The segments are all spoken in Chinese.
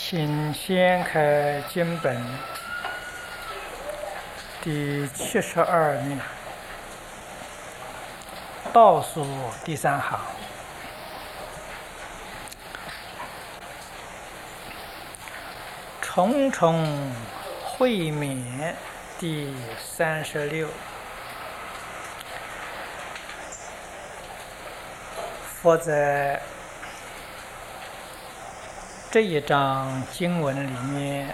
请掀开经本第72面，倒数第3行。重重会勉第36。佛在这一章经文里面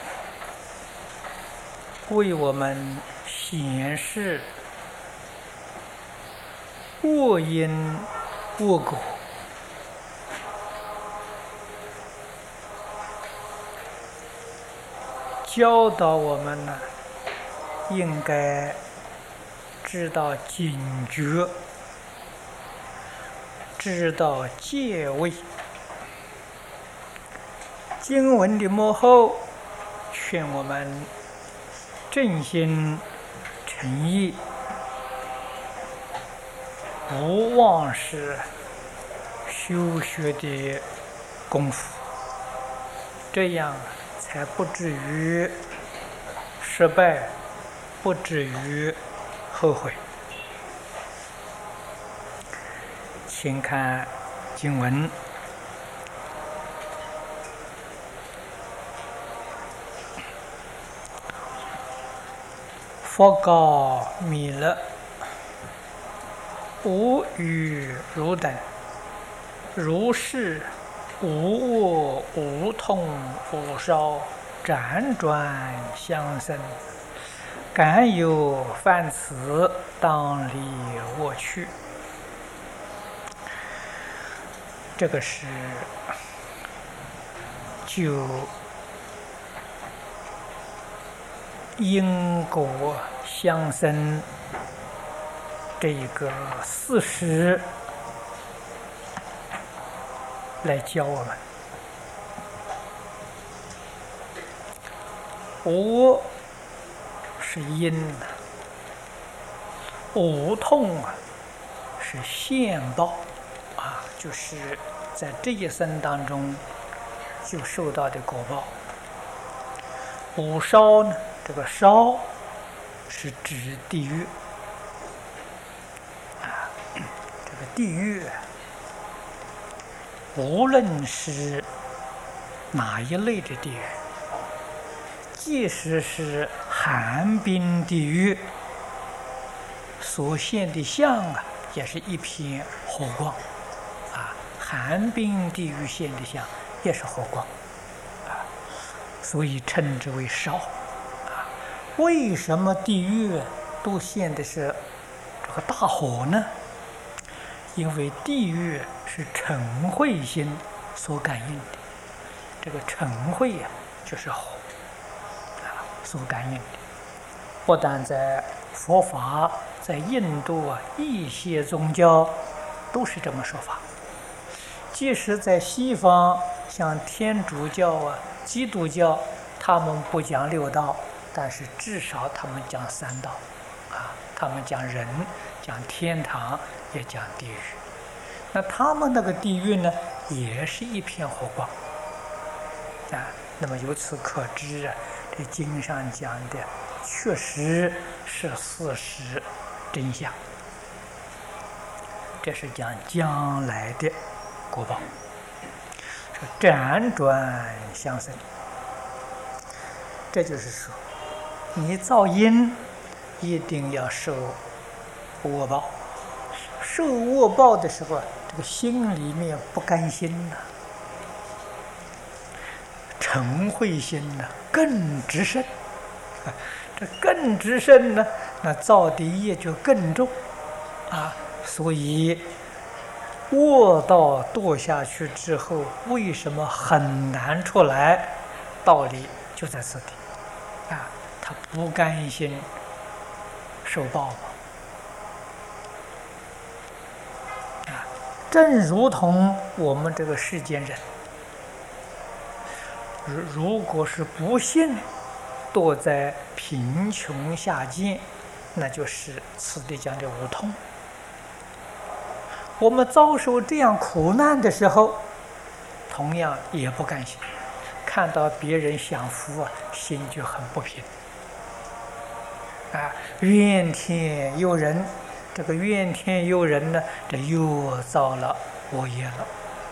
为我们显示恶因恶果，教导我们呢，应该知道警觉，知道戒畏。经文的末后劝我们正心诚意，不忘失修学的功夫，这样才不至于失败，不至于后悔。请看经文。佛告弥勒：吾与汝等，如是无我无痛无烧，辗转相生，敢有犯此，当离我去。这个是就因果相生这一个事实来教我们。无是因，无痛是现报就是在这一生当中就受到的果报。无烧呢，这个烧是指地狱这个地狱无论是哪一类的地狱，即使是寒冰地狱，所现的相也是一片火光寒冰地狱现的相也是火光所以称之为烧为什么地狱都现的是这个大火呢？因为地狱是嗔恚心所感应的，这个嗔恚就是火所感应的。不但在佛法，在印度一些宗教都是这么说法。即使在西方，像天主教基督教，他们不讲6道，但是至少他们讲3道他们讲人，讲天堂，也讲地狱。那他们那个地狱呢，也是一片火光那么由此可知这经上讲的确实是事实真相，这是讲将来的果报，是辗转相生。这就是说，你造因一定要受恶报，受恶报的时候，这个心里面不甘心嗔恚心更直甚这更直甚呢，那造的业就更重所以恶道堕下去之后，为什么很难出来？道理就在此地他不甘心受报正如同我们这个世间人，如果是不幸堕在贫穷下贱，那就是此地讲的无痛。我们遭受这样苦难的时候，同样也不甘心， 看到别人享福啊，心就很不平啊，怨天尤人。这个怨天尤人呢，这又造了恶业了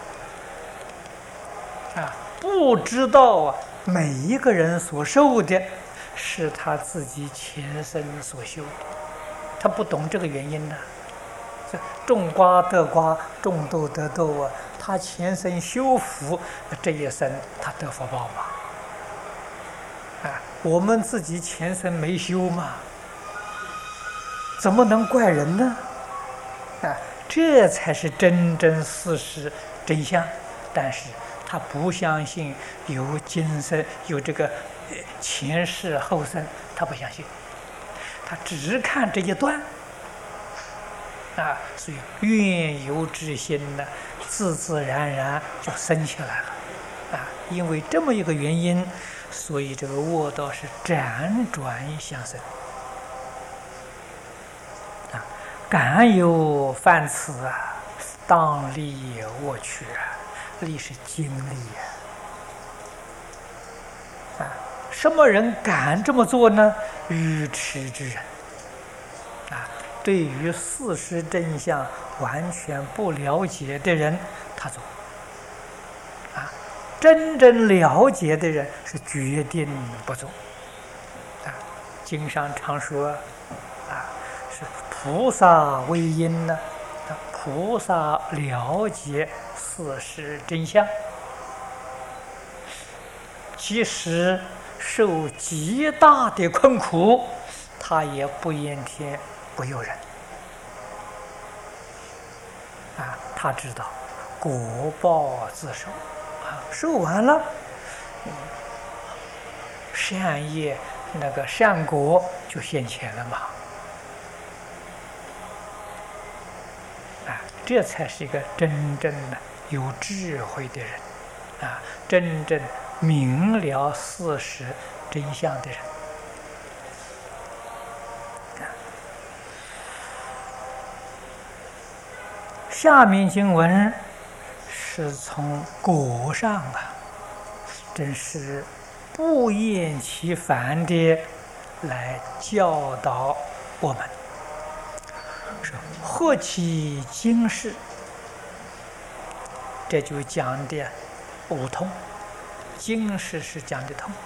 啊！不知道啊，每一个人所受的是他自己前生所修的，他不懂这个原因呢。种瓜得瓜，种豆得豆啊！他前生修福，这一生他得福报嘛。啊，我们自己前生没修嘛，怎么能怪人呢？啊，这才是真正事实真相。但是他不相信有今生，有这个前世后生，他不相信，他只看这一段。啊，所以怨尤之心呢，自自然然就生起来了。啊，因为这么一个原因，所以这个恶道是辗转相生。啊，敢有犯此啊，当立恶趣啊，立是经历啊。啊，什么人敢这么做呢？愚痴之人。啊。对于事实真相完全不了解的人，他做啊；真正了解的人是决定不做啊。经上常说啊，是菩萨为因呢，菩萨了解事实真相，即使受极大的困苦，他也不怨天不由人啊，他知道果报自受啊，受完了，善业那个善果就现前了嘛。啊，这才是一个真正的有智慧的人啊，真正明了事实真相的人。下面经文是从果上啊，真是不厌其烦的来教导我们，说何其经世，这就讲的五通，经世是讲的通，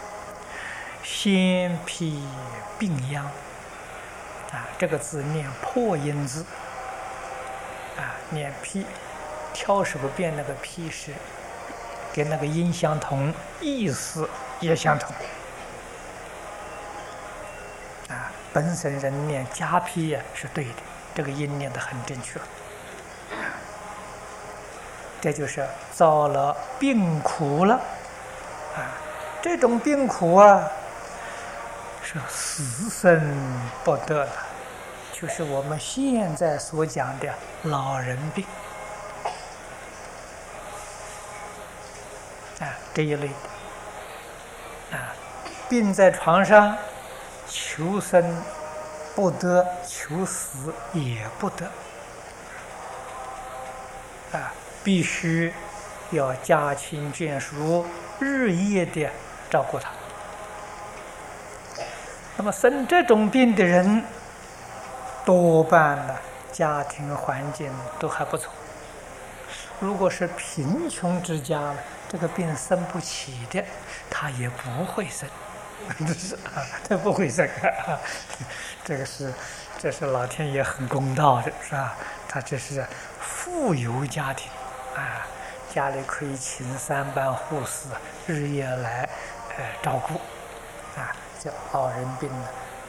先辟病殃啊，这个字念破音字。啊，念批，挑手边那个批是跟那个音相同，意思也相同。啊，本省人念加批呀是对的，这个音念得很正确。这就是遭了病苦了，啊，这种病苦啊，是死生不得了。就是我们现在所讲的老人病啊，这一类的啊，病在床上，求生不得，求死也不得啊，必须要家亲眷属日夜的照顾他。那么生这种病的人，多半呢，家庭环境都还不错。如果是贫穷之家了，这个病生不起的，他也不会生，他不会生啊。这是老天爷很公道的，是吧？他这是富有家庭啊，家里可以请3班护士日夜来照顾啊，叫老人病呢。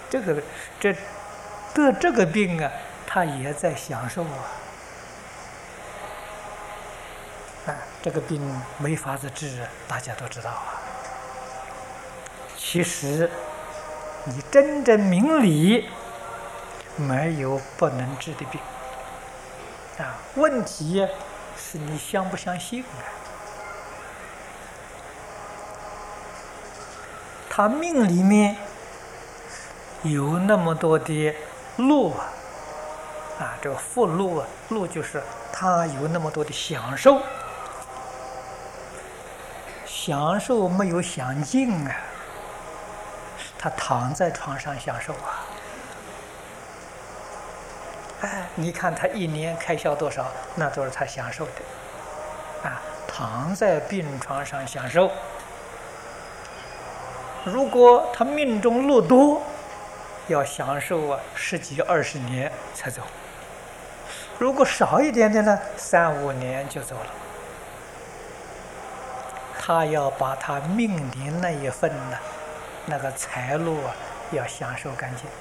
得这个病啊，他也在享受啊！这个病没法子治，大家都知道啊。其实，你真正明理，没有不能治的病啊。问题是你相不相信啊？他命里面有那么多的乐啊，这个福乐啊，乐就是他有那么多的享受， 享受没有享尽啊，他躺在床上享受啊。哎，你看他一年开销多少，那都是他享受的啊，躺在病床上享受。如果他命中路多，要享受啊10几20年才走；如果少一点点呢，3、5年就走了。他要把他命里那一份呢，那个财路啊，要享受干净。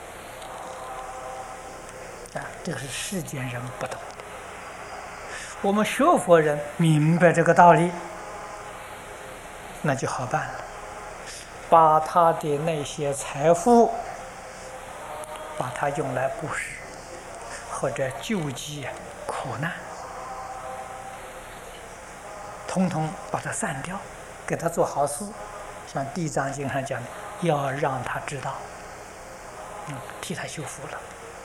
啊，这个是世间人不懂的。我们学佛人明白这个道理，那就好办了。把他的那些财富，把它用来布施，或者救济苦难，统统把它散掉，给他做好事。像《地藏经》上讲的，要让他知道，替他修福了。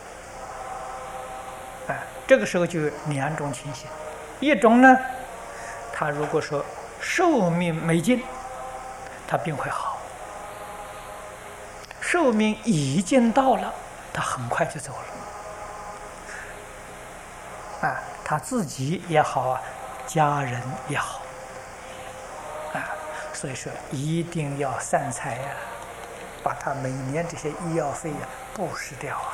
这个时候就有2种情形，一种呢，他如果说寿命没尽，他病会好；寿命已经到了，他很快就走了。他自己也好啊，家人也好，所以说一定要散财呀，把他每年这些医药费布施掉啊。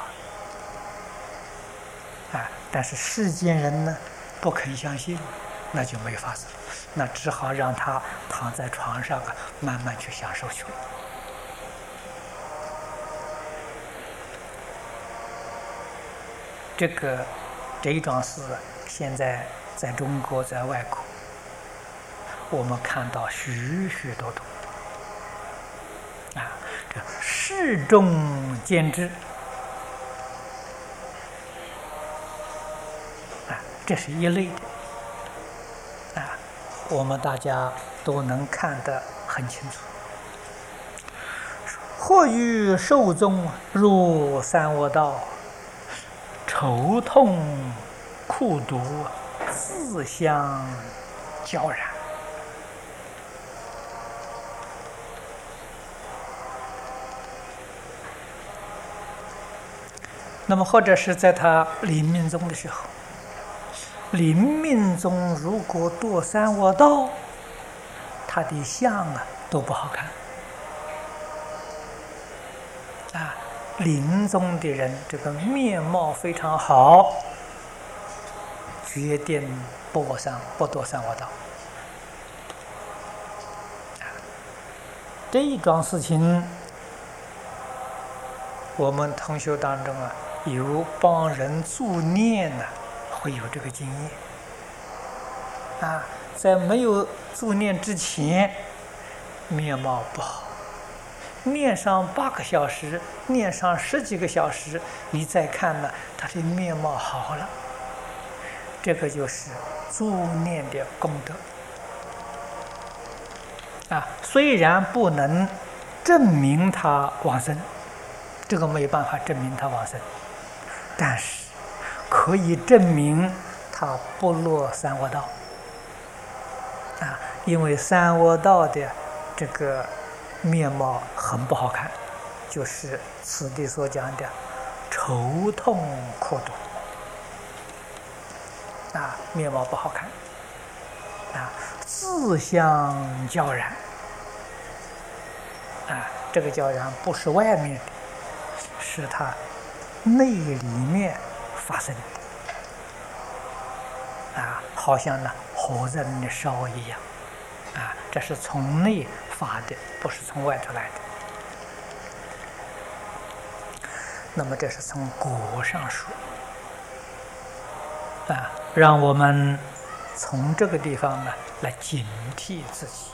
但是世间人呢不肯相信，那就没法子了，那只好让他躺在床上慢慢去享受去了。这一桩事现在在中国，在外国，我们看到许许多多这世众见之。这是一类的我们大家都能看得很清楚。或于寿终入三恶道，愁痛苦毒，自相交染。那么或者是在他临命终的时候，临命终如果堕三恶道，他的相都不好看临终的人这个面貌非常好，决定不堕三恶道。这一桩事情，我们同学当中有帮人助念会有这个经验在没有助念之前，面貌不好，念上8个小时，念上10几个小时，你再看他的面貌好了。这个就是助念的功德虽然不能证明他往生，这个没有办法证明他往生，但是可以证明他不落三恶道因为三恶道的这个面貌很不好看，就是此地所讲的愁痛苦毒面貌不好看自相交染这个交染不是外面的，是他内里面发生好像火在那里烧一样这是从内发的，不是从外头来的。那么这是从果上说让我们从这个地方来警惕自己。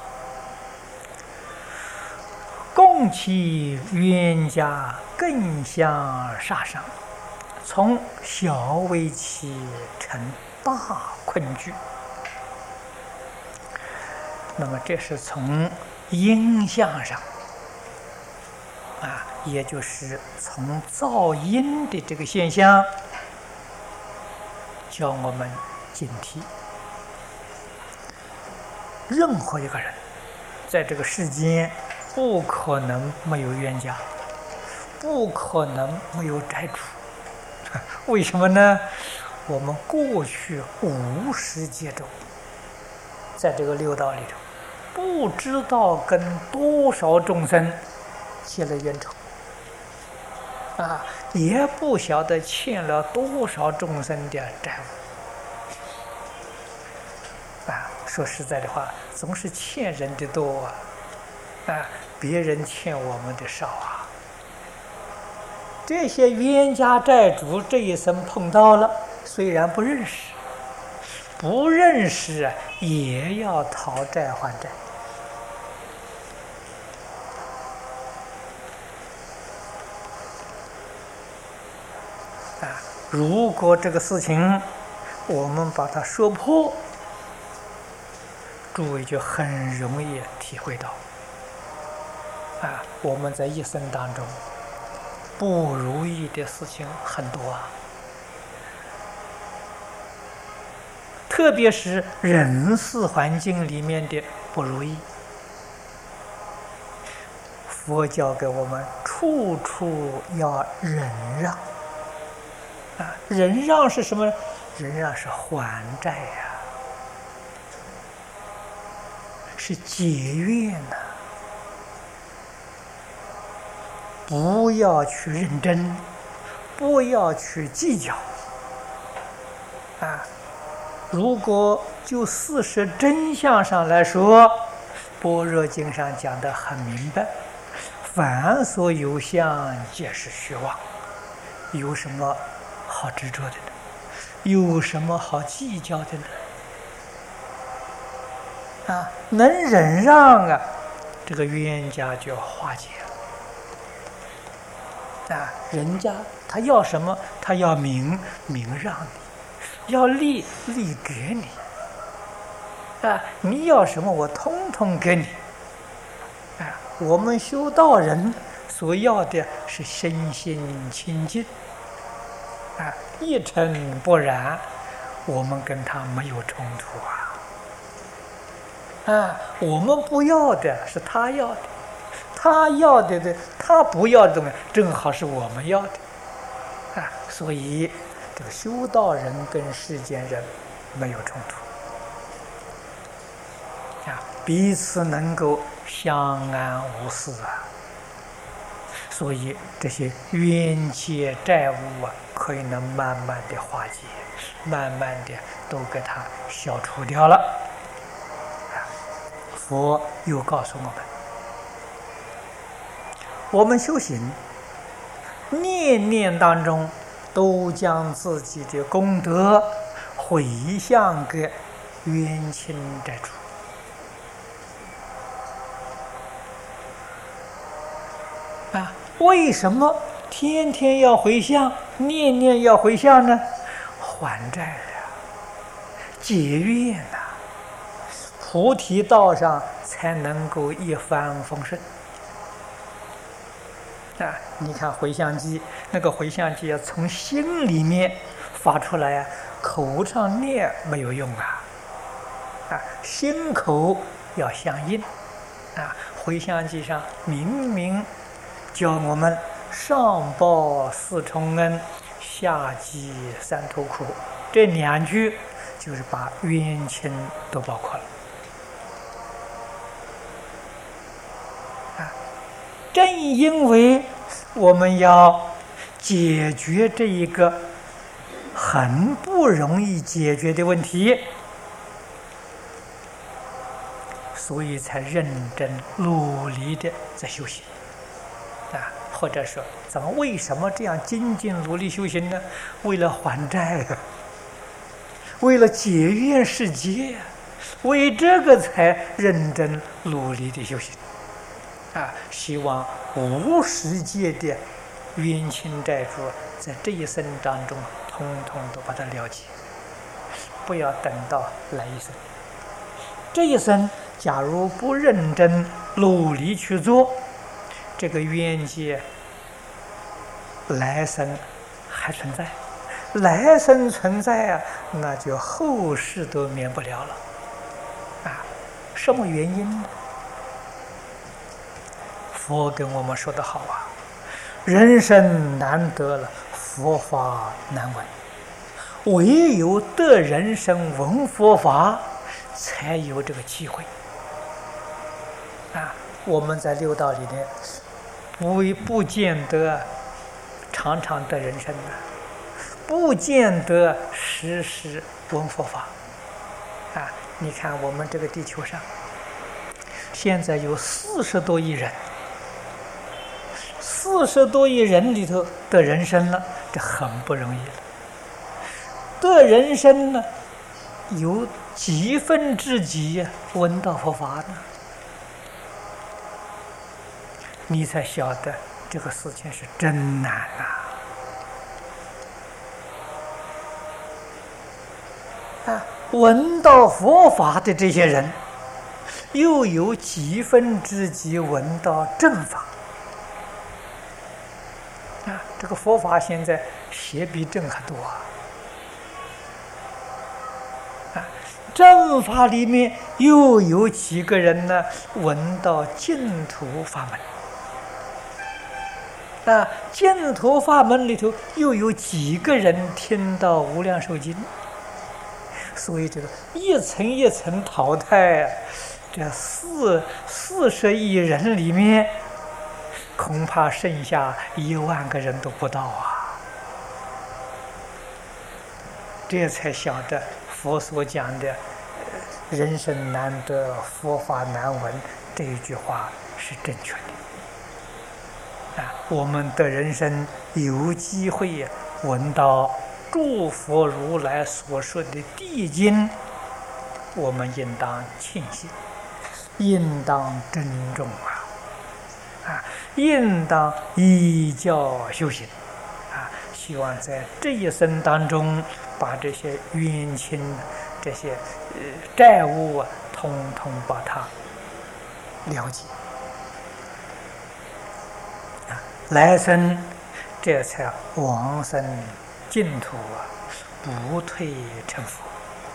共其冤家，更相杀伤，从小为起，成大困局。那么这是从因相上也就是从造因的这个现象叫我们警惕。任何一个人在这个世间不可能没有冤家，不可能没有债主。为什么呢？我们过去无始劫中，在这个六道里头，不知道跟多少众生结了冤仇也不晓得欠了多少众生的债务说实在的话，总是欠人的多别人欠我们的少这些冤家债主这一生碰到了，虽然不认识也要讨债还债如果这个事情我们把它说破，诸位就很容易体会到我们在一生当中不如意的事情很多特别是人事环境里面的不如意。佛教给我们处处要忍让忍让是什么？忍让是还债是结怨不要去认真，不要去计较如果就事实真相上来说，般若经上讲得很明白，凡所有相皆是虚妄，有什么好执着的呢？有什么好计较的呢？能忍让这个冤家就化解了人家他要什么？他要名让你，要利给你你要什么我通通给你我们修道人所要的是身心清净一尘不染，我们跟他没有冲突我们不要的是他要的，他要的他不要的东西正好是我们要的所以这个修道人跟世间人没有冲突彼此能够相安无事所以这些冤结债务可以能慢慢的化解，慢慢的都给它消除掉了佛又告诉我们修行念念当中都将自己的功德回向给冤亲债主为什么天天要回向，念念要回向呢？还债结怨菩提道上才能够一帆风顺你看回向机，那个回向机要从心里面发出来口上念没有用心口要相应回向机上明明教我们上报四重恩，下济三途苦，这两句就是把冤亲都包括了正因为我们要解决这一个很不容易解决的问题，所以才认真努力的在修行或者说咱们为什么这样精进努力修行呢？为了还债为了解冤释结为这个才认真努力的修行希望无始界的冤亲债主在这一生当中通通都把它了解，不要等到来一生。这一生假如不认真努力去做，这个冤结来生还存在，来生存在那就后世都免不了了什么原因呢？ 佛跟我们说的好啊，人生难得了，佛法难闻，唯有得人生闻佛法，才有这个机会啊。我们在六道里面不见得常常得人生的，不见得时时闻佛法啊。你看我们这个地球上现在有40多亿人，40多亿人里头得人生了，这很不容易了。得人生呢，有几分之几闻到佛法呢？你才晓得这个事情是真难啊！闻到佛法的这些人，又有几分之几闻到正法啊？这个佛法现在邪比正还多啊！正法里面又有几个人呢闻到净土法门？那净土法门里头又有几个人听到无量寿经？所以这个一层一层淘汰啊，这40亿人里面，恐怕剩下1万个人都不到啊。这才晓得佛所讲的“人生难得，佛法难闻”这一句话是正确的。我们的人生有机会闻到诸佛如来所说的谛经，我们应当庆幸，应当珍重应当依教修行希望在这一生当中，把这些冤亲、这些债务统统把它了解来生这才往生净土不退成佛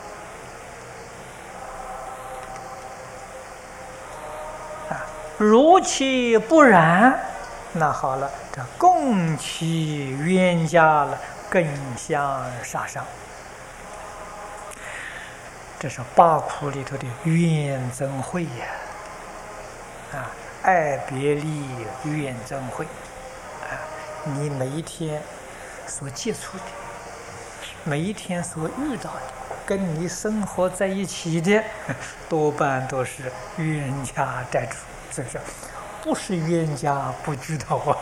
如其不然，那好了，这共其冤家了，更相杀伤。这是八苦里头的怨憎会爱别离怨憎会你每一天所接触的，每一天所遇到的，跟你生活在一起的，多半都是冤家债主，是不是？不是冤家不聚头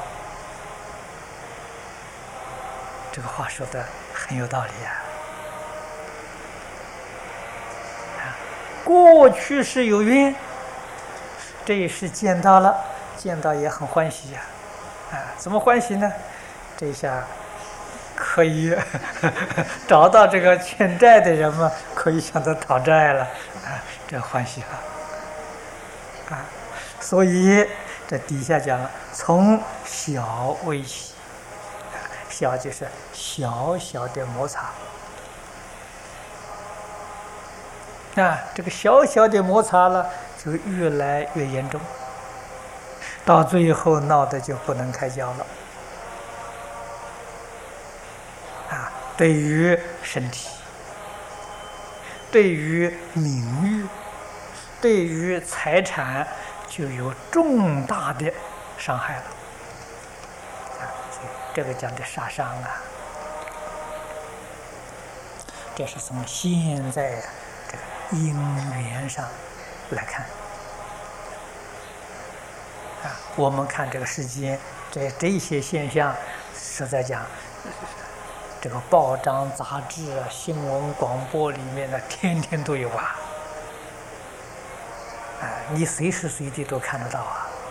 这个话说的很有道理过去是有冤，这一世见到了，见到也很欢喜怎么欢喜呢？这下可以找到这个欠债的人嘛，可以向他讨债了这欢喜所以这底下讲了，从小为起小就是小小的摩擦这个小小的摩擦了，就越来越严重，到最后闹得就不能开交了对于身体，对于名誉，对于财产，就有重大的伤害了所以这个讲的杀伤这是从现在这个因缘上来看我们看这个世间这些现象，实在讲这个报章杂志新闻广播里面的天天都有你随时随地都看得到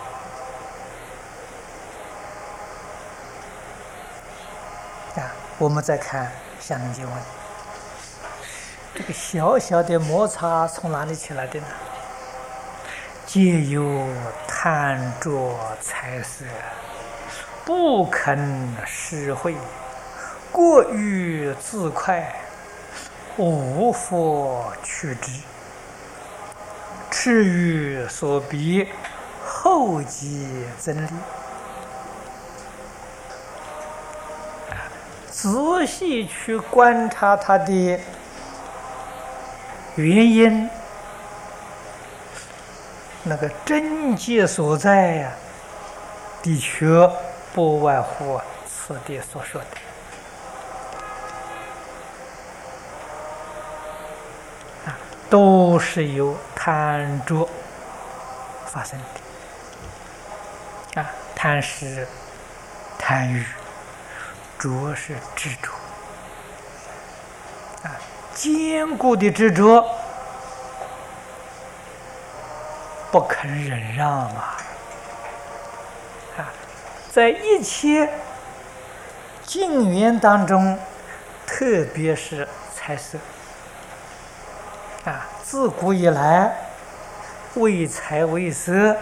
我们再看下面经文，这个小小的摩擦从哪里起来的呢？皆由贪着财色，不肯施惠，过于自快，无佛取之，痴于所逼，后厚积增力。仔细去观察它的原因，那个症结所在呀，的确不外乎此地所说的。都是由贪着发生的。贪是贪欲，着是执着。坚固的执着，不肯忍让啊！在一切境缘当中，特别是财色。自古以来，为财为色，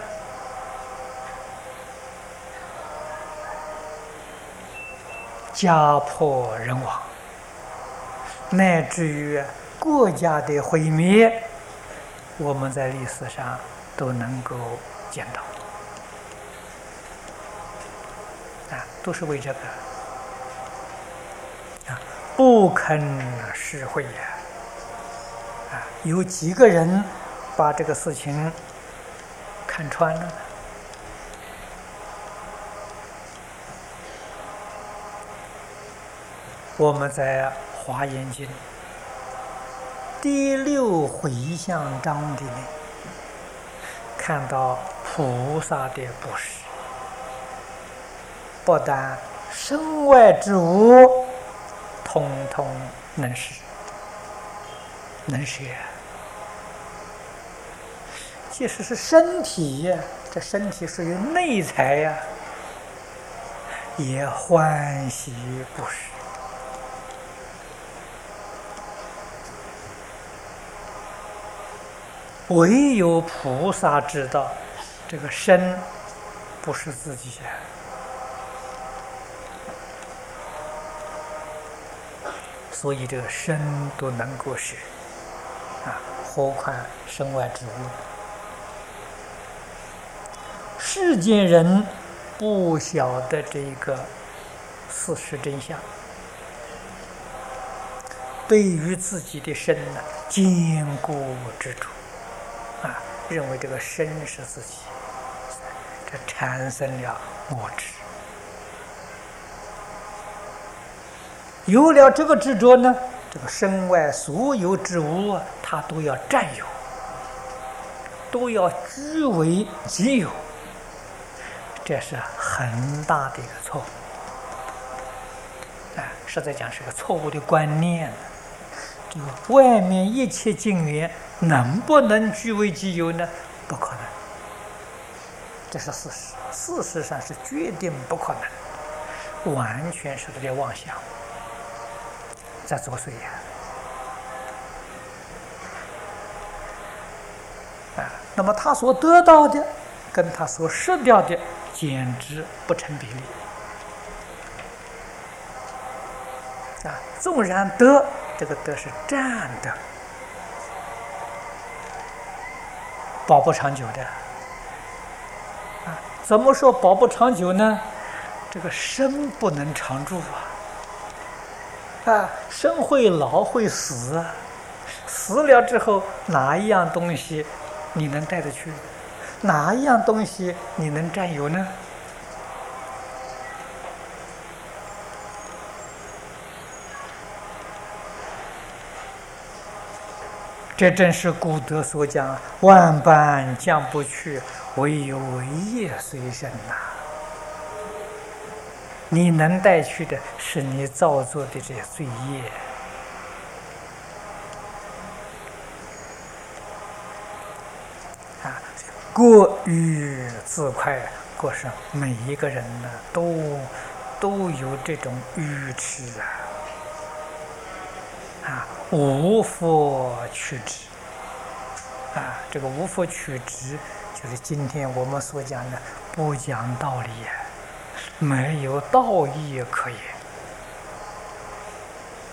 家破人亡，乃至于国家的毁灭，我们在历史上都能够见到。都是为这个不肯释慧呀。有几个人把这个事情看穿了呢？我们在《华严经》第6回向章里面看到菩萨的布施，不但身外之物统统能施，能舍。即使是身体呀，这身体属于内财呀，也欢喜布施。唯有菩萨知道，这个身不是自己呀，所以这个身都能够舍何况身外之物。世间人不晓得这个事实真相，对于自己的身呢坚固执着认为这个身是自己，这产生了我执。有了这个执着呢，这个身外所有之物他都要占有，都要据为己有，这是很大的一个错误。实在讲是个错误的观念。这个外面一切境缘能不能据为己有呢？不可能，这是事实。事实上是决定不可能，完全是这个妄想在作祟那么他所得到的跟他所失掉的简直不成比例纵然得，这个得是暂得，保不长久的怎么说保不长久呢？这个身不能常住身会老会死死了之后哪一样东西你能带得去？哪一样东西你能占有呢？这正是古德所讲万般将不去，唯有业随身你能带去的是你造作的这些罪业各欲自快，过上每一个人呢都有这种愚痴无佛取之这个无佛取之，就是今天我们所讲的不讲道理没有道义可言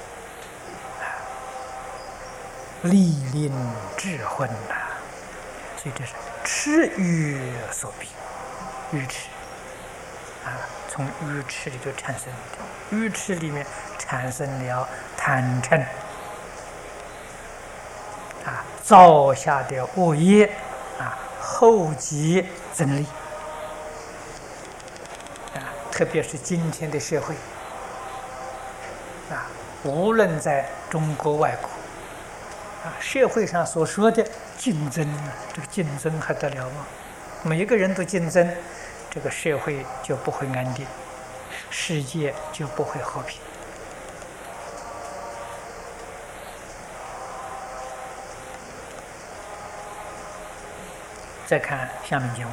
历令智昏所以这是痴欲所逼，愚痴从愚痴里头产生的，愚痴里面产生了贪嗔造下的恶业后继增利特别是今天的社会无论在中国外国社会上所说的竞争这个竞争还得了吗？每个人都竞争，这个社会就不会安定，世界就不会和平。再看下面经文：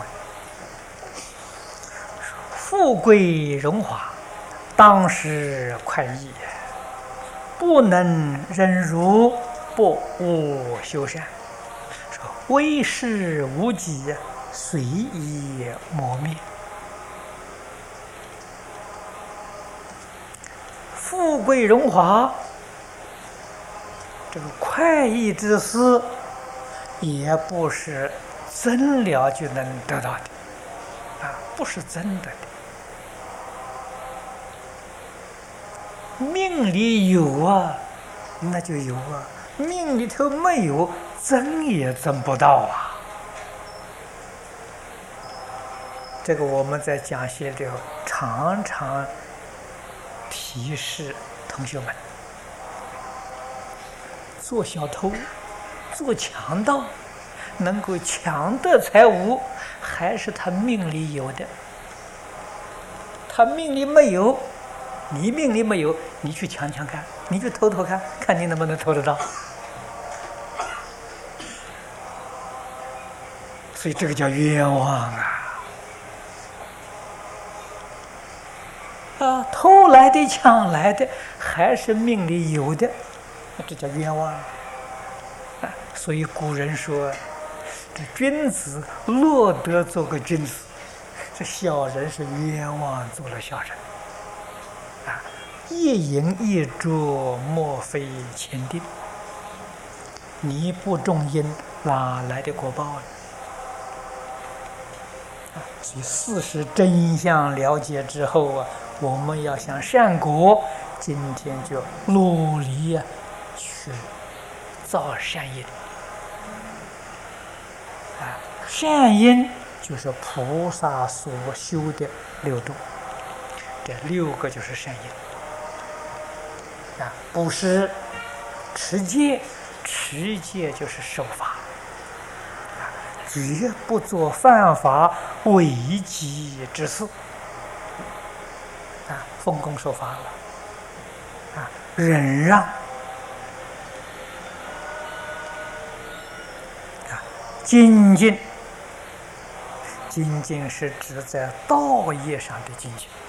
富贵荣华，当时快意，不能忍辱，不务修善。说为时无几，随意磨灭。富贵荣华，这个快意之事，也不是真了就能得到的不是真的的。命里有那就有命里头没有，争也争不到这个我们在讲学里常常提示同学们，做小偷、做强盗，能够抢得财物，还是他命里有的。他命里没有，你命里没有，你去抢抢看，你去偷偷看，看你能不能偷得到。所以这个叫冤枉偷来的、抢来的，还是命里有的，这叫冤枉所以古人说，这君子乐得做个君子，这小人是冤枉做了小人一饮一啄，莫非前定。你不种因，哪来的果报呢？所以事实真相了解之后我们要想善果，今天就努力去造善因善因就是菩萨所修的六度，这六个就是善因布施、持戒，持戒就是守法绝不做犯法违己之事奉公守法了忍让精进，精进是指在道业上的精进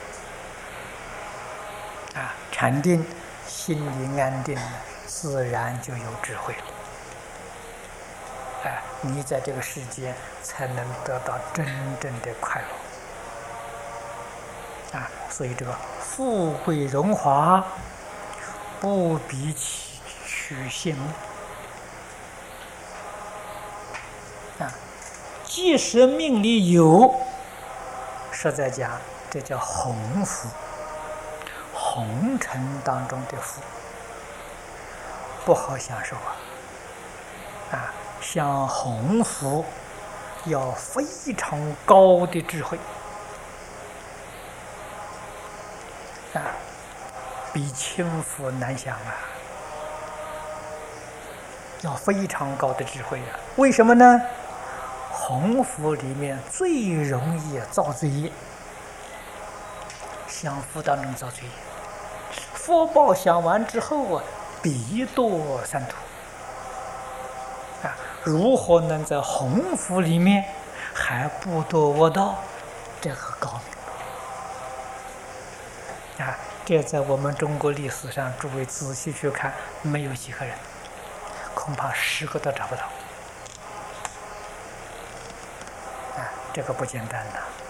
禅定，心里安定了，自然就有智慧了你在这个世界才能得到真正的快乐所以这个富贵荣华不必取羡慕即使命里有，实在讲这叫鸿福，红尘当中的福不好享受享鸿福要非常高的智慧比轻福难享要非常高的智慧为什么呢？鸿福里面最容易造罪业，享福当中造罪业，福报享完之后必堕三途如何能在鸿福里面还不堕恶道？这个高明这在我们中国历史上，诸位仔细去看，没有几个人，恐怕10个都找不到这个不简单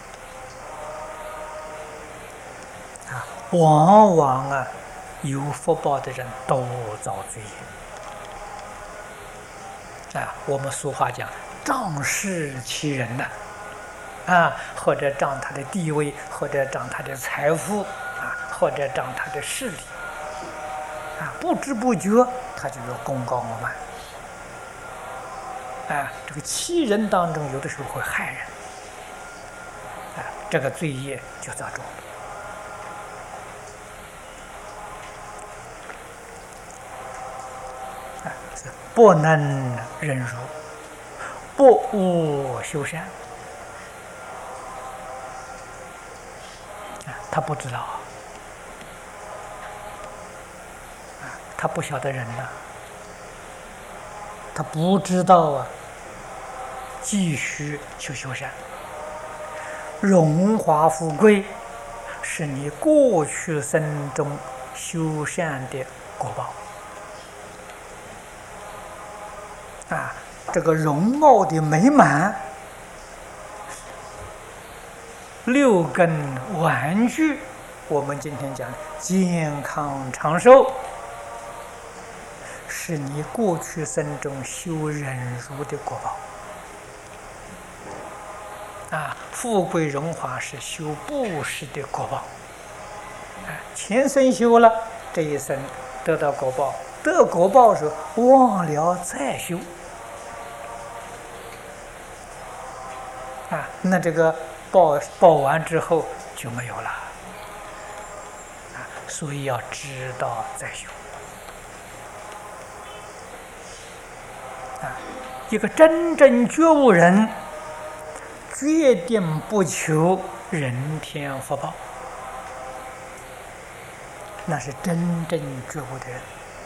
往往有福报的人都造罪业我们俗话讲， 仗势欺人的，或者仗他的地位，或者仗他的财富，或者仗他的势力，不知不觉他就要功高傲慢，这个欺人当中有的时候会害人，这个罪业就造重了。不能忍辱，不务修善。他不知道，他不晓得人呐，他不知道继续去修善。荣华富贵是你过去生中修善的果报。这个容貌的美满，六根完具，我们今天讲健康长寿，是你过去生中修忍辱的果报。富贵荣华是修布施的果报。前生修了，这一生得到果报，得果报时忘了再修。那这个报完之后就没有了，所以要知道再修。一个真正觉悟人，决定不求人天福报，那是真正觉悟的人。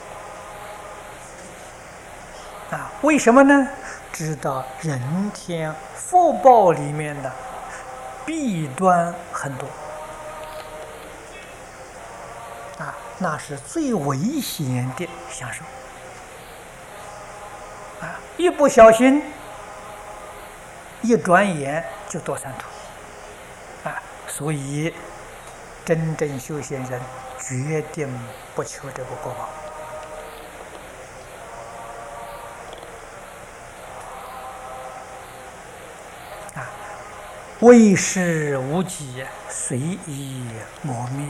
为什么呢？知道人天福报里面的弊端很多，那是最危险的享受。一不小心，一转眼就堕三途。所以真正修行人决定不求这个果报。为事无己，随意磨灭。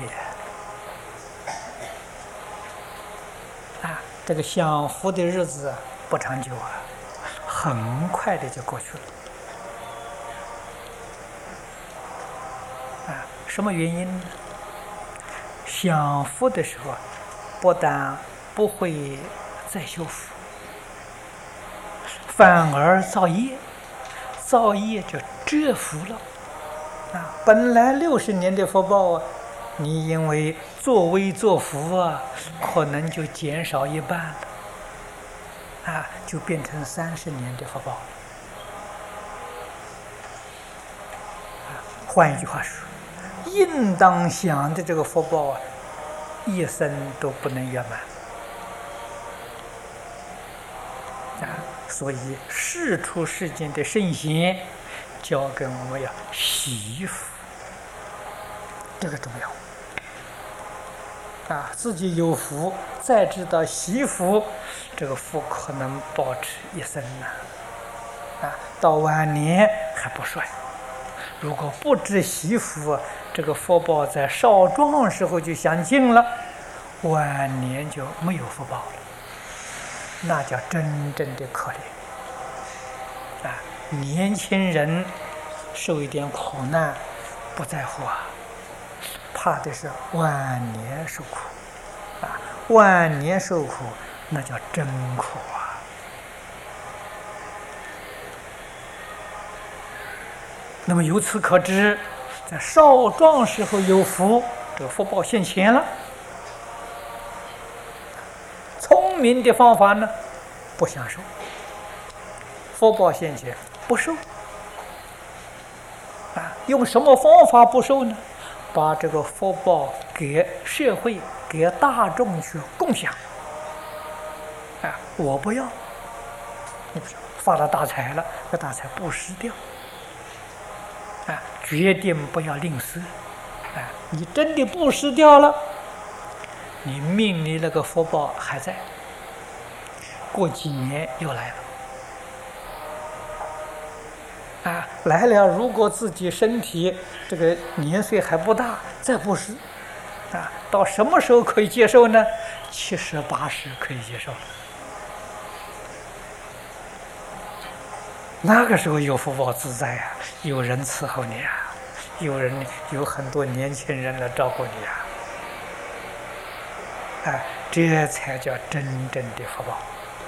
这个享福的日子不长久很快的就过去了。什么原因呢？享福的时候，不但不会再修福，反而造业，造业就折福了。本来60年的福报你因为作威作福可能就减少一半了，就变成30年的福报。换一句话说，应当享的这个福报一生都不能圆满。所以世出世间的圣贤教给我们要惜福，这个重要。自己有福，再知道惜福，这个福可能保持一生到晚年还不衰。如果不知惜福，这个福报在少壮时候就享尽了，晚年就没有福报了，那叫真正的可怜。年轻人受一点苦难不在乎怕的是晚年受苦晚年受苦那叫真苦那么由此可知，在少壮时候有福，这个福报现前了。聪明的方法呢，不享受，福报现前不受。用什么方法不受呢？把这个福报给社会、给大众去共享。我不要，你不要发了大财了，这大财布施掉。决定不要吝啬。你真的布施掉了，你命里那个福报还在，过几年又来了。 来了，如果自己身体这个年岁还不大，再布施，到什么时候可以接受呢？70、80可以接受了。那个时候有福报自在有人伺候你有很多年轻人来照顾你这才叫真正的福报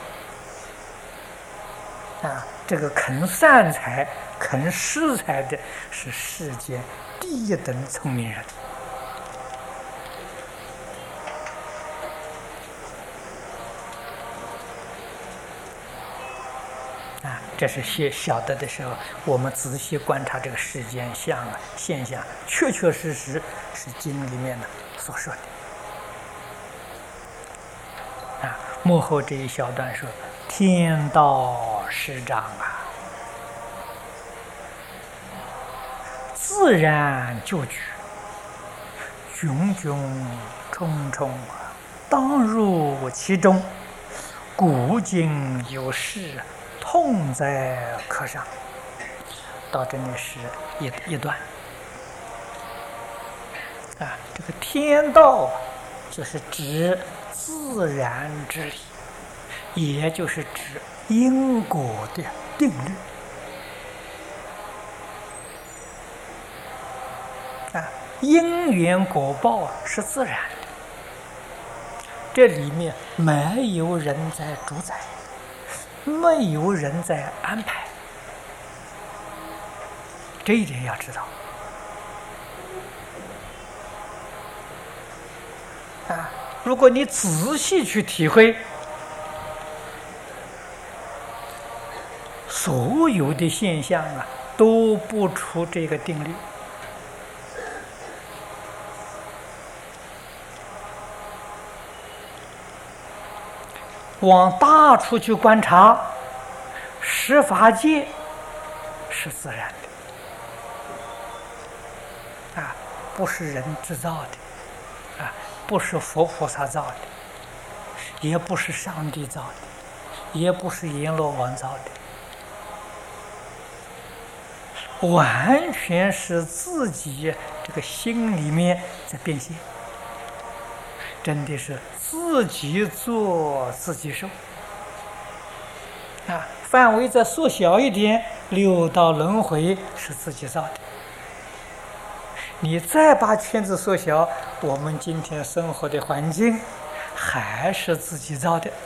这个肯善财、肯施财的是世间第一等聪明人这是晓得的时候，我们仔细观察这个世间现象，确确实实是经里面的所说的幕后这一小段说天道师长自然就举，迥迥重重当入其中，古今有事痛在课上。到这里是一段这个天道就是指自然之理，也就是指因果的定律因缘果报是自然的，这里面没有人在主宰，没有人在安排，这一点要知道如果你仔细去体会，所有的现象都不出这个定律往大处去观察，十法界是自然的不是人制造的不是佛菩萨造的，也不是上帝造的，也不是阎罗王造的，完全是自己这个心里面在变现，真的是自己做自己受范围再缩小一点，六道轮回是自己造的，你再把圈子缩小，我们今天生活的环境还是自己造的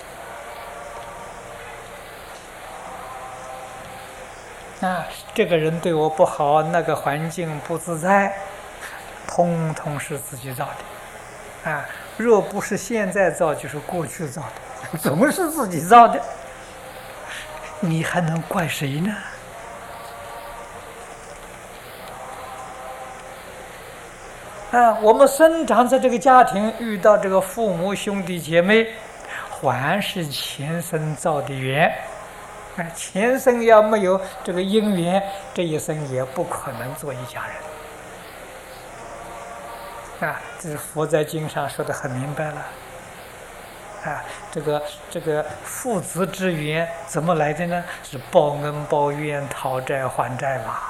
这个人对我不好，那个环境不自在，通通是自己造的若不是现在造，就是过去造的，总是自己造的，你还能怪谁呢？我们生长在这个家庭，遇到这个父母兄弟姐妹，还是前生造的缘前生要没有这个因缘，这一生也不可能做一家人这是佛在经上说的很明白了这个父子之缘怎么来的呢？是报恩报怨，讨债还债嘛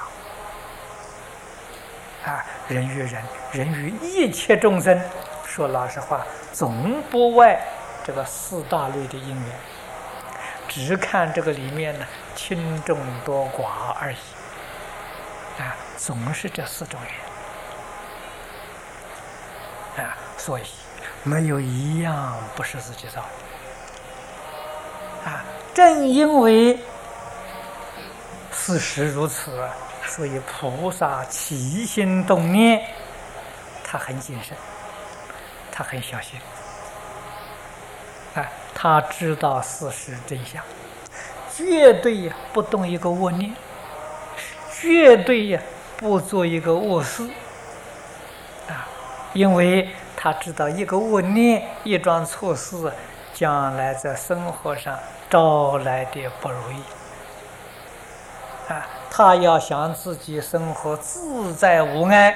人与人，人与一切众生，说老实话，总不外这个四大类的因缘，只看这个里面呢轻重多寡而已总是这4种缘所以没有一样不是自己造的正因为事实如此，所以菩萨起心动念，他很谨慎，他很小心他知道事实真相，绝对不动一个恶念，绝对不做一个恶事因为他知道一个恶念，一桩错事，将来在生活上招来的不如意他要想自己生活自在无碍，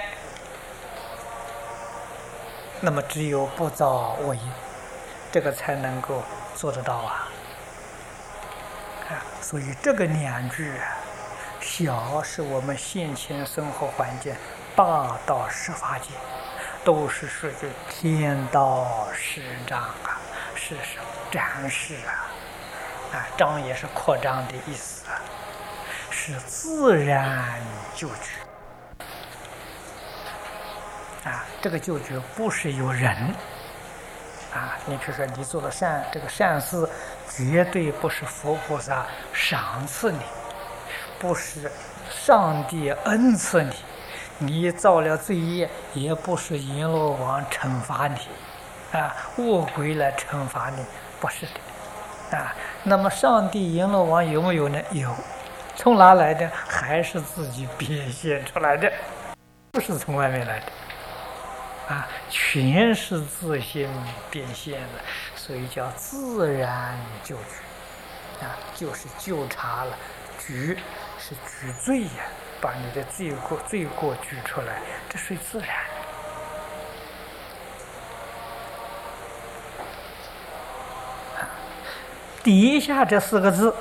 那么只有不造恶因，这个才能够做得到所以这个2句小是我们现前生活环境，大到十法界，都是属于天道施张啊，是展示啊，张也是扩张的意思啊，是自然救举啊，这个救举不是有人啊，你比如说你做了善，这个善事绝对不是佛菩萨赏赐你，不是上帝恩赐你，你造了罪业，也不是阎罗王惩罚你啊，恶鬼来惩罚你，不是的啊。那么上帝阎罗王有没有呢？有，从哪来的？还是自己变现出来的，不是从外面来的啊，全是自性变现的，所以叫自然救举啊，就是纠察了，举是举罪呀，把你的罪过举出来，这属于自然。底下这4个字，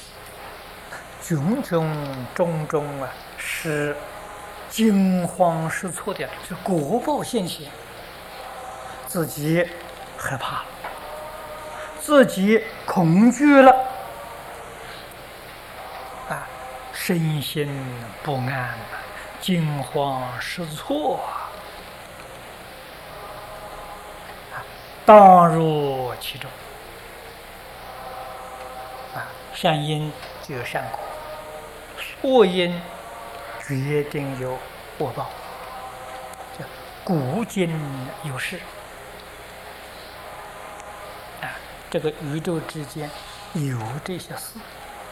炯炯种种啊，是惊慌失措的，是果报现前，自己害怕了，自己恐惧了啊，身心不安，惊慌失措啊，当入其中啊，善因就有善果，恶因决定有恶报，叫古今有事啊，这个宇宙之间有这些事。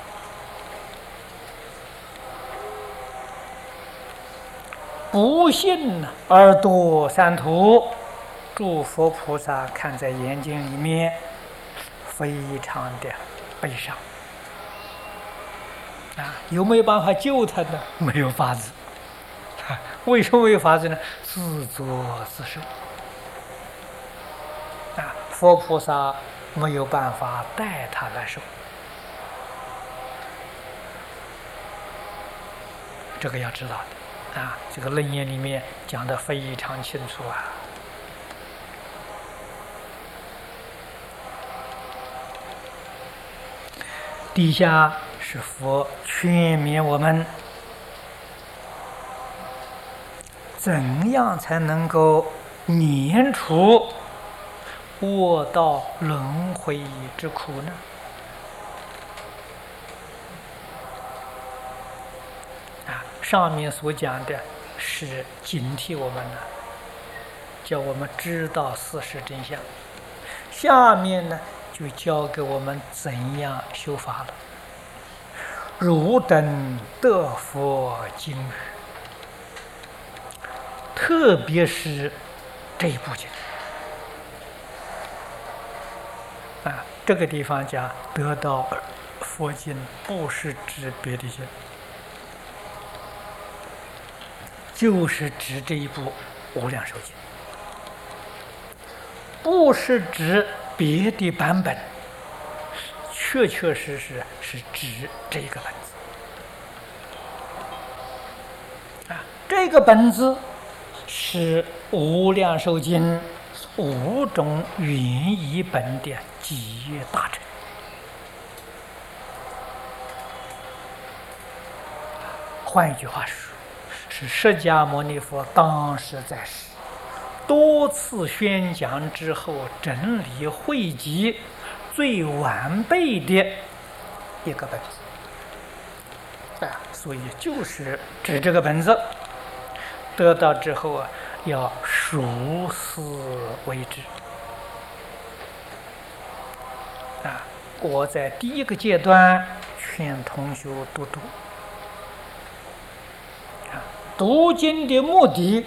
不信而堕三途，诸佛菩萨看在眼睛里面，非常的悲伤啊！有没有办法救他呢？没有法子。为什么没有法子呢？自作自受啊！佛菩萨没有办法带他来受，这个要知道的啊！这个楞严里面讲得非常清楚啊。底下是佛劝勉我们，怎样才能够免除恶道轮回之苦呢？上面所讲的是警惕我们的，叫我们知道事实真相。下面呢，就教给我们怎样修法了。汝等得佛经语，特别是这一部经啊，这个地方讲得到佛经，不是指别的经，就是指这一部《无量寿经》，不是指别的版本，确确实实是指这个本子啊。这个本子是《无量寿经》5种原译本的集大成。换一句话说，是释迦牟尼佛当时在世，多次宣讲之后，整理汇集最完备的一个本子啊，所以就是指这个本子。得到之后啊，要熟思为之啊。我在第一个阶段劝同学读啊，读经的目的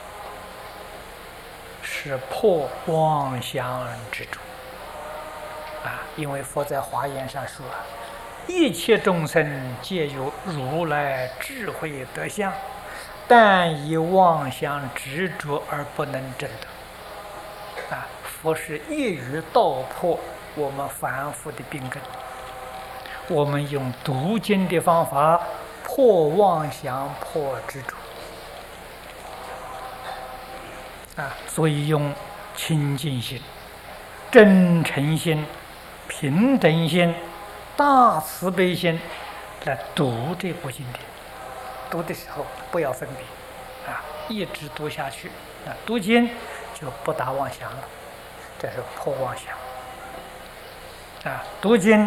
是破妄想执着啊，因为佛在华严上说啊，一切众生皆有如来智慧德相，但以妄想执着而不能证得啊。佛是一语道破我们凡夫的病根，我们用读经的方法破妄想，破执着所以用清净心、真诚心、平等心、大慈悲心来读这部经典。读的时候不要分别一直读下去。读经就不打妄想了，这是破妄想读经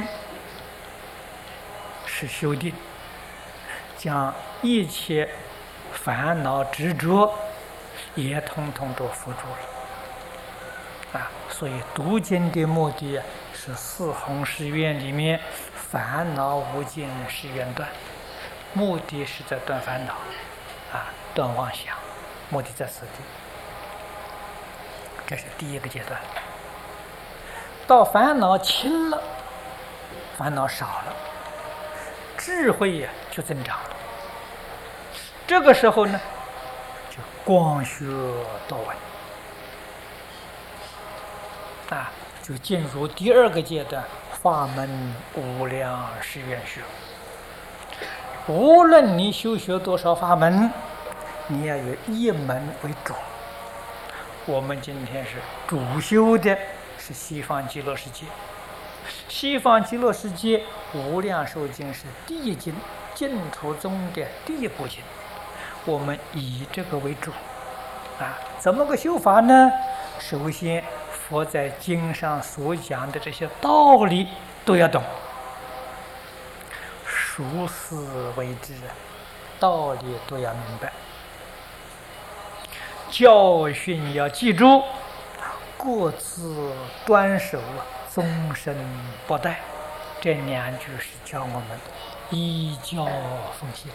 是修定，将一切烦恼执着也统统都付诸了所以读经的目的是四弘誓愿里面烦恼无尽誓愿断，目的是在断烦恼断妄想，目的在此地。这是第一个阶段。到烦恼轻了，烦恼少了，智慧就增长了。这个时候呢，就光学多闻就进入第二个阶段，法门无量誓愿学。无论你修学多少法门，你要有一门为主。我们今天是主修的是西方极乐世界，西方极乐世界无量寿经是第一经，净土宗的第一部经，我们以这个为主怎么个修法呢？首先佛在经上所讲的这些道理都要懂，熟思为之，道理都要明白，教训要记住，各自端守，终身不殆。这两句是教我们依教奉行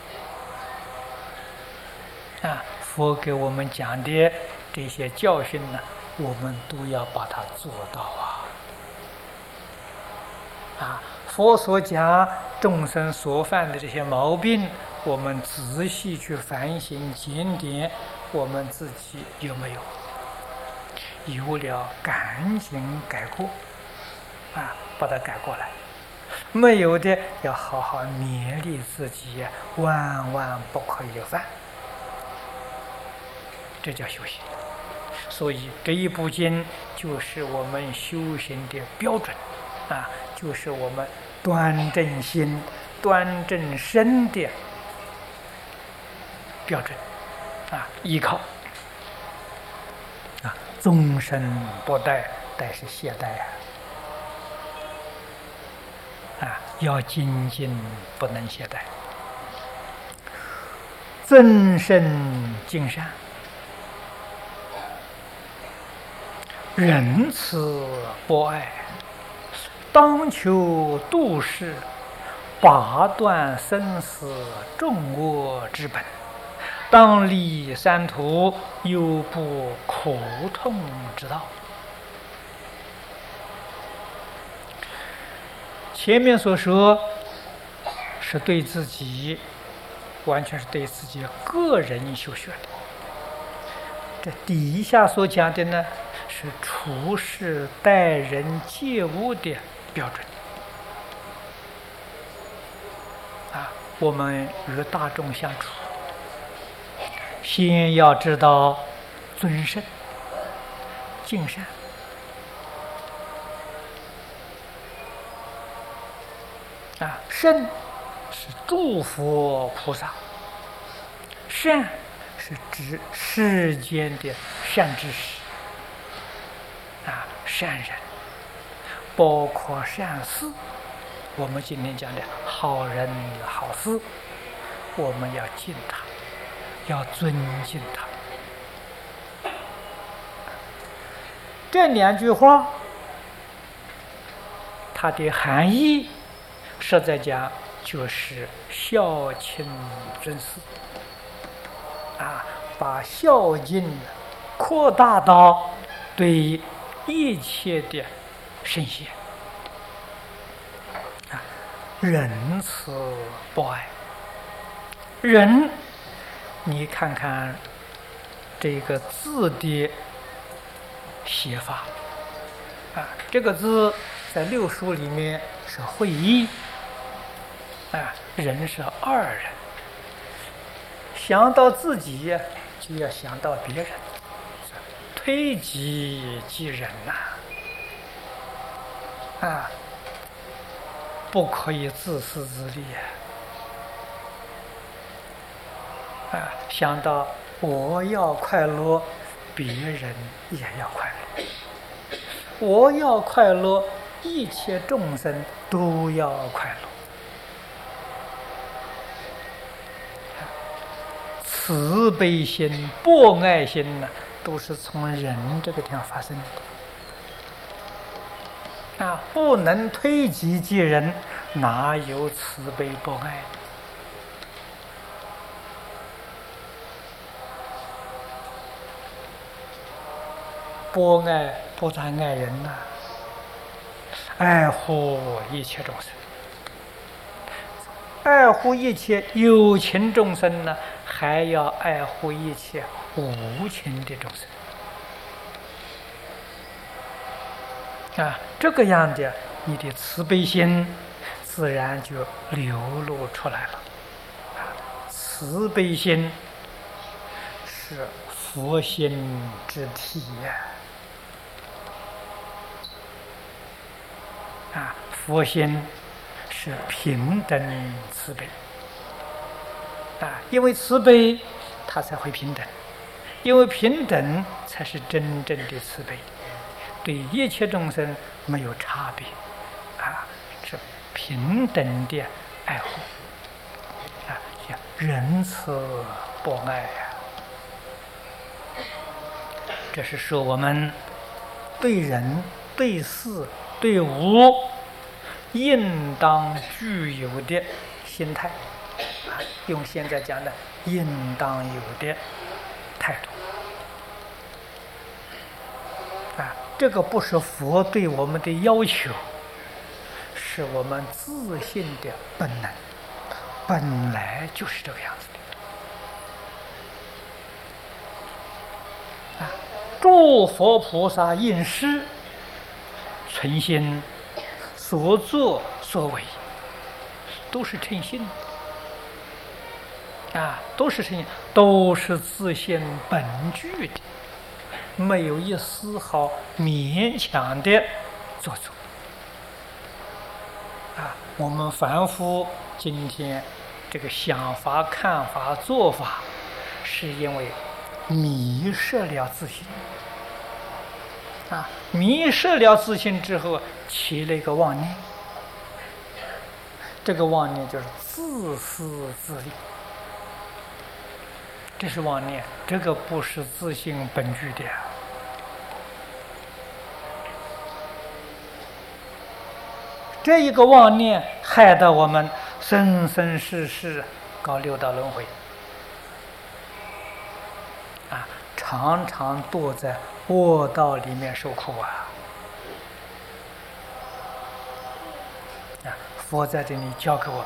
佛给我们讲的这些教训呢，我们都要把它做到佛所讲众生所犯的这些毛病，我们仔细去反省检点，我们自己有没有？有了，赶紧改过把它改过来；没有的，要好好勉励自己，万万不可以犯。这叫修行。所以这一部经就是我们修行的标准就是我们端正心、端正身的标准依靠终身不殆，殆是懈怠要精进，不能懈怠，增胜敬善，仁慈博爱，当求度世，拔断生死众恶之本，当立三途，忧怖苦痛之道。前面所说是对自己，完全是对自己个人修学的。这底下所讲的呢，是处事待人接物的标准我们与大众相处，先要知道尊胜、敬善胜是诸佛菩萨，善是指世间的善知识善人，包括善事。我们今天讲的好人好事，我们要敬他，要尊敬他。这两句话它的含义实在讲就是孝亲尊师把孝敬扩大到对一切的圣贤仁慈博爱。仁，你看看这个字的写法这个字在六书里面是会意人是二人，想到自己就要想到别人，推己及人呐，不可以自私自利想到我要快乐，别人也要快乐；我要快乐，一切众生都要快乐。慈悲心、博爱心呢，都是从人这个地方发生的。不能推己及人，哪有慈悲博爱？博爱不但爱人呐，爱护一切众生，爱护一切有情众生呢，还要爱护一切无情的众生。这个样的，你的慈悲心自然就流露出来了。慈悲心是佛心之体佛心是平等慈悲因为慈悲，它才会平等；因为平等，才是真正的慈悲，对一切众生没有差别是平等的爱护叫仁慈博爱这是说我们对人、对事、对物应当具有的心态用现在讲的应当有的态度这个不是佛对我们的要求，是我们自信的本能，本来就是这个样子的诸佛菩萨应师存心，所作所为都是称心都是称心，都是自性本具的，没有一丝毫勉强的做作我们凡夫今天这个想法、看法、做法，是因为迷失了自信迷失了自信之后，起了一个妄念，这个妄念就是自私自利，这是妄念，这个不是自性本具的这一个妄念害得我们生生世世搞六道轮回常常堕在恶道里面受苦佛在这里教给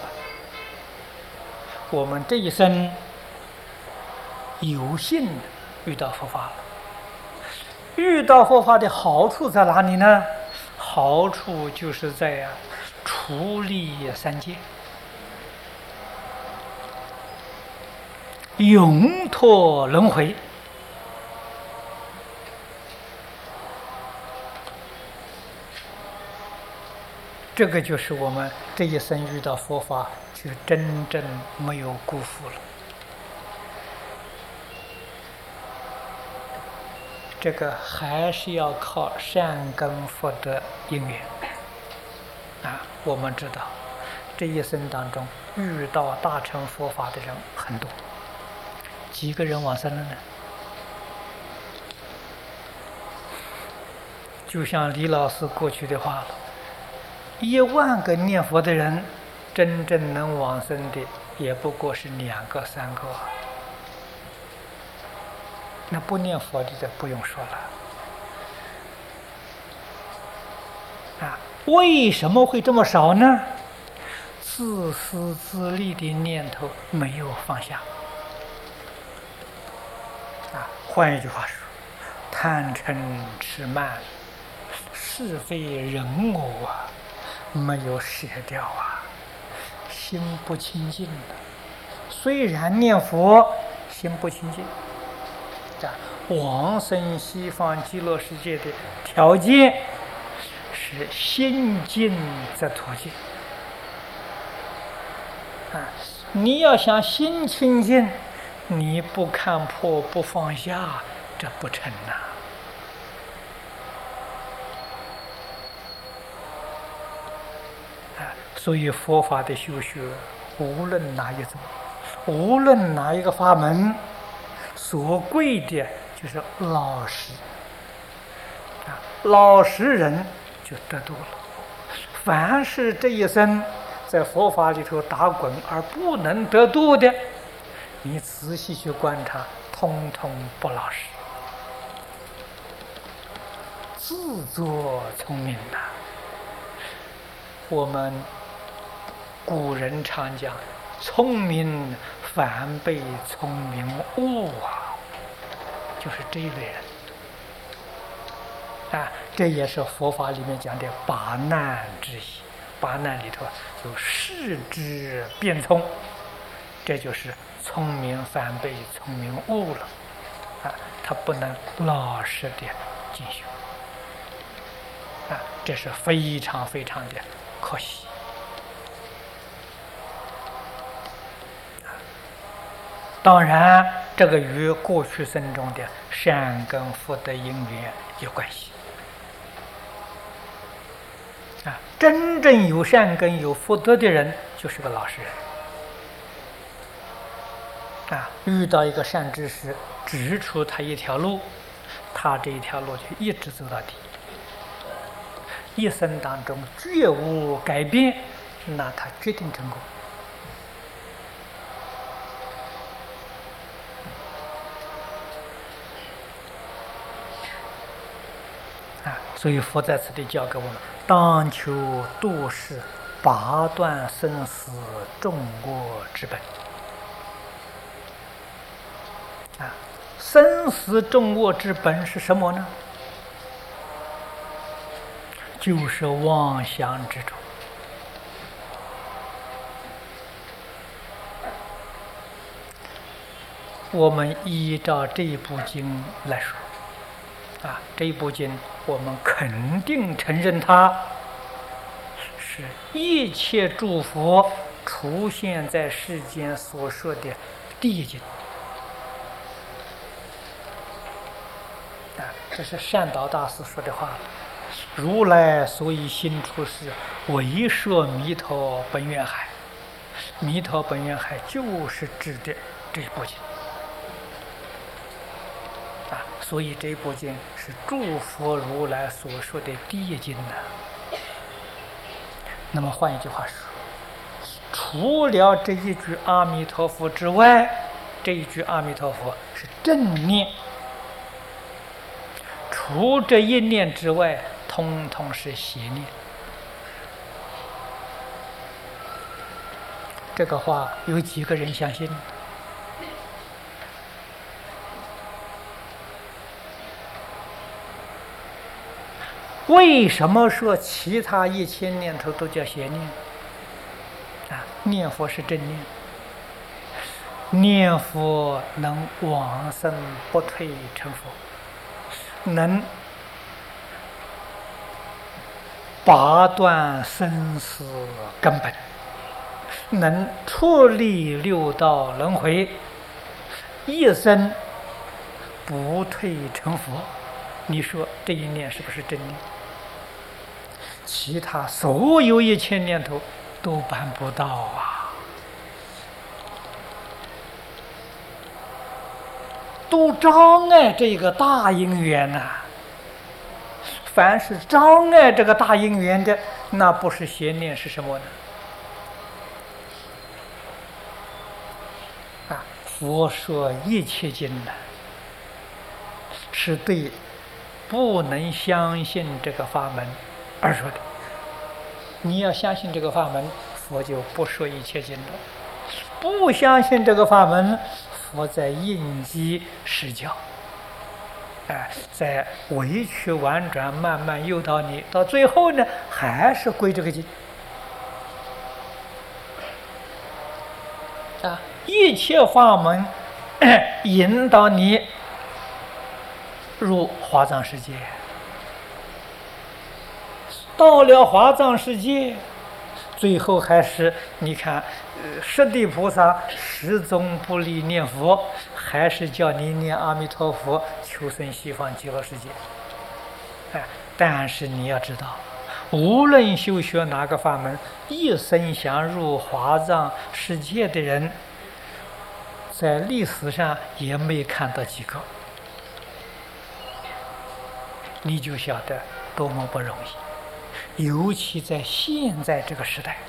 我们这一生有幸遇到佛法了。遇到佛法的好处在哪里呢？好处就是在除离三界，永脱轮回。这个就是我们这一生遇到佛法，就真正没有辜负了。这个还是要靠善根福德因缘我们知道这一生当中遇到大乘佛法的人很多，几个人往生了呢？就像李老师过去的话了，10000个念佛的人，真正能往生的也不过是2个3个。那不念佛的不用说了为什么会这么少呢？自私自利的念头没有放下换一句话说，贪嗔痴慢是非人我没有舍掉心不清净的。虽然念佛，心不清净，往生西方极乐世界的条件是心净则土净。你要想心清净，你不看破不放下，这不成呐。所以佛法的修学，无论哪一种，无论哪一个法门，所贵的就是老实。老实人就得度了。凡是这一生在佛法里头打滚而不能得度的，你仔细去观察，通通不老实，自作聪明的。我们古人常讲，聪明反被聪明误啊，就是这一类人。这也是佛法里面讲的八难之一。八难里头有视之变聪，这就是聪明反被聪明误了。他不能老实的进修。这是非常非常的可惜。当然，这个与过去生中的善根福德因缘有关系。真正有善根有福德的人，就是个老实人。遇到一个善知识，指出他一条路，他这一条路就一直走到底，一生当中绝无改变，那他决定成功。所以佛在此地教给我们，当求度世，拔断生死众恶之本。生死众恶之本是什么呢？就是妄想之中。我们依照这一部经来说，这一部经我们肯定承认它是一切诸佛出现在世间所说的第一经。这是善导大师说的话。如来所以心出世，为摄弥陀本愿海。弥陀本愿海就是指的这一部经。所以这部经是诸佛如来所说的第一经呢。那么换一句话说，除了这一句阿弥陀佛之外，这一句阿弥陀佛是正念，除这一念之外，通通是邪念。这个话有几个人相信？为什么说其他1000念头都叫邪念？念佛是正念，念佛能往生不退成佛，能拔断生死根本，能出离六道轮回，一生不退成佛。你说这一念是不是正念？其他所有1000念头都办不到啊，都障碍这个大因缘呐。凡是障碍这个大因缘的，那不是邪念是什么呢？佛说一切经呢，是对不能相信这个法门而说的。你要相信这个法门，佛就不说一切经了；不相信这个法门，佛在应机施教，在委曲婉转，慢慢诱导你，到最后呢，还是归这个经。 一切法门引导你入华藏世界。到了华藏世界，最后还是你看，十地菩萨始终不离念佛，还是叫你念阿弥陀佛，求生西方极乐世界。但是你要知道，无论修学哪个法门，一生想入华藏世界的人，在历史上也没看到几个，你就晓得多么不容易，尤其在现在这个时代。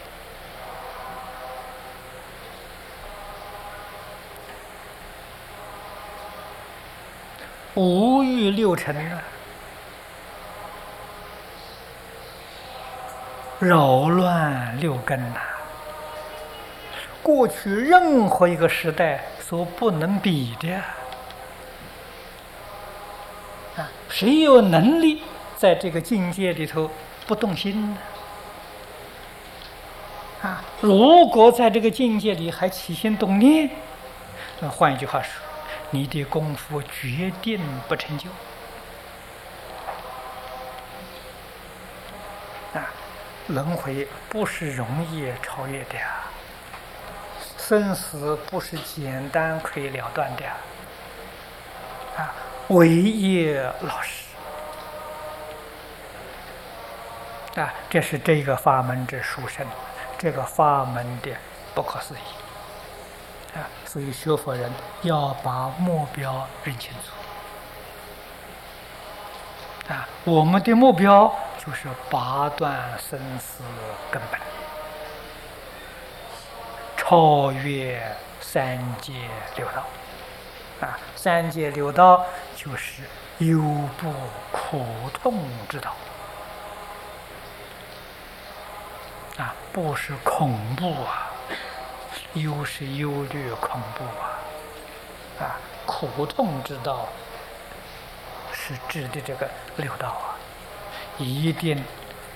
五欲六尘啊，扰乱六根呐，过去任何一个时代所不能比的啊！谁有能力在这个境界里头不动心呢？啊，如果在这个境界里还起心动念，那换一句话说，你的功夫决定不成就。轮回不是容易超越的呀，生死不是简单可以了断的呀。为业老实这是这个法门之殊胜，这个法门的不可思议所以学佛人要把目标认清楚我们的目标就是拔断生死根本，超越三界六道三界六道就是忧怖苦痛之道不是恐怖忧是忧虑恐怖苦痛之道是指的这个六道一定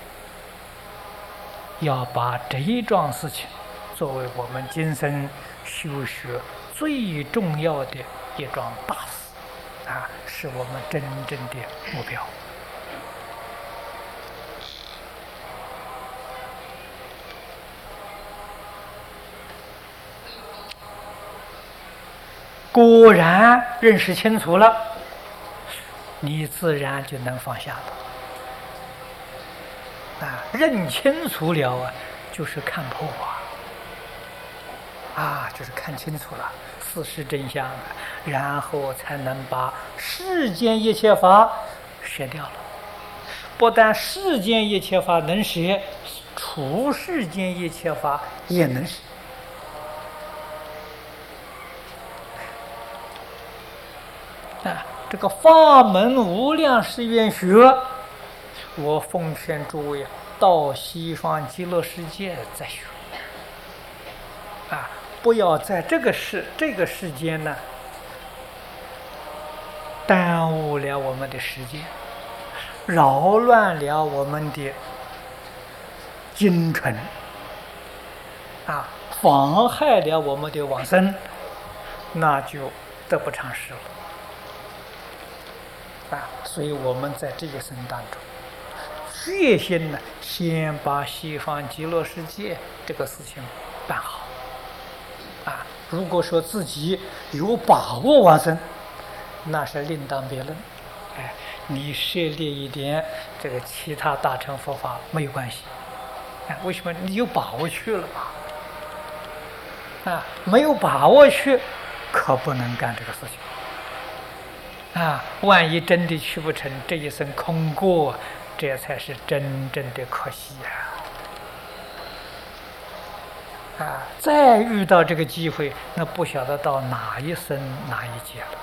要把这一桩事情作为我们今生修学最重要的一桩大事是我们真正的目标。果然认识清楚了，你自然就能放下了认清楚了就是看破就是看清楚了事实真相然后才能把世间一切法舍掉了。不但世间一切法能舍，除世间一切法也能舍这个法门无量誓愿学，我奉劝诸位到西方极乐世界再学不要在这个世间呢耽误了我们的时间，扰乱了我们的精纯妨害了我们的往生，那就得不偿失了所以我们在这一生当中决心呢，先把西方极乐世界这个事情办好如果说自己有把握往生，那是另当别论你涉猎一点这个其他大乘佛法没有关系为什么？你有把握去了嘛没有把握去可不能干这个事情万一真的去不成，这一生空过，这才是真正的可惜再遇到这个机会，那不晓得到哪一生哪一劫了。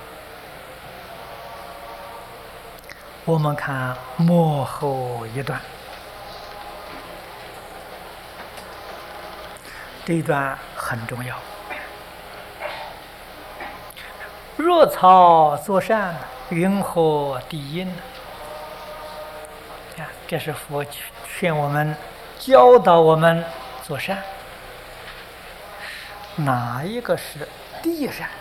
我们看末后一段，这一段很重要。若草作善，云何地应？这是佛劝我们、教导我们做善。 哪一个是第一善？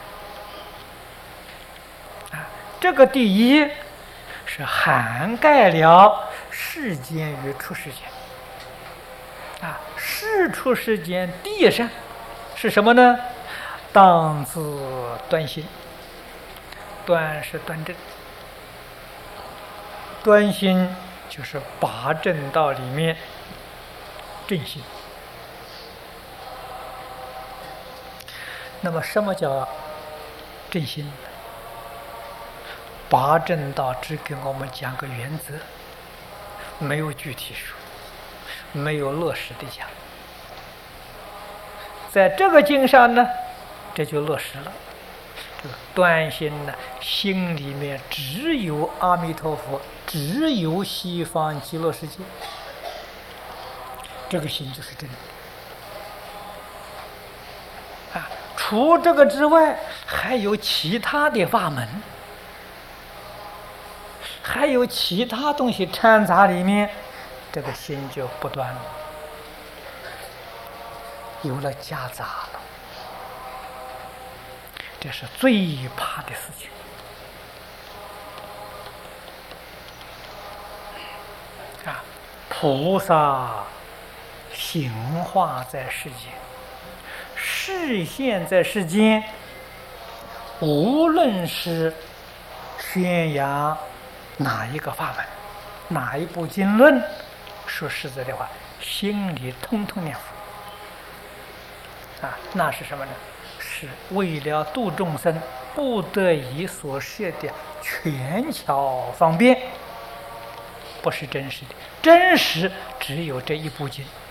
这个第一是涵盖了世间与出世间。世出世间第一善是什么呢？当自端心。端是端正，端心就是八正道里面正心。那么什么叫正心呢？八正道只给我们讲个原则，没有具体说，没有落实的讲。在这个经上呢，这就落实了。这个端心呢，心里面只有阿弥陀佛，只有西方极乐世界，这个心就是真的。除这个之外，还有其他的法门，还有其他东西掺杂里面，这个心就不断了，有了夹杂了。这是最怕的事情。菩萨行化在世间，示现在世间，无论是宣扬哪一个法门，哪一部经论，说实在的话，心里通通念佛。那是什么呢？是为了度众生不得已所设的权巧方便，不是真实的。真实只有这一部经。